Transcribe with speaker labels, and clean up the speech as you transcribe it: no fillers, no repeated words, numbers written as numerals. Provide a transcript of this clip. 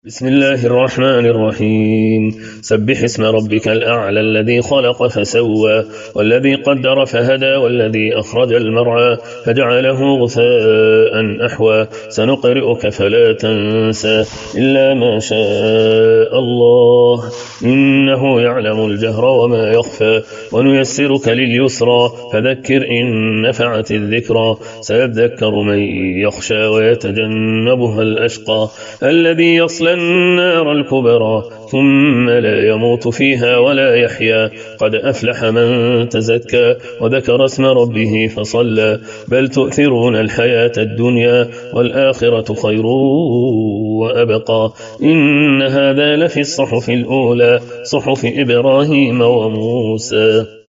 Speaker 1: بسم الله الرحمن الرحيم. سبح اسم ربك الأعلى الذي خلق فسوى والذي قدر فهدى والذي أخرج المرعى فجعله غثاء أحوى سنقرئك فلا تنسى إلا ما شاء الله إنه يعلم الجهر وما يخفى ونيسرك لليسرى فذكر إن نفعت الذكرى سيذكر من يخشى ويتجنبها الأشقى الذي يصلى النار الكبرى ثم لا يموت فيها ولا يحيا قد أفلح من تزكى وذكر اسم ربه فصلى بل تؤثرون الحياة الدنيا والآخرة خير وأبقى إن هذا لفي الصحف الأولى صحف إبراهيم وموسى.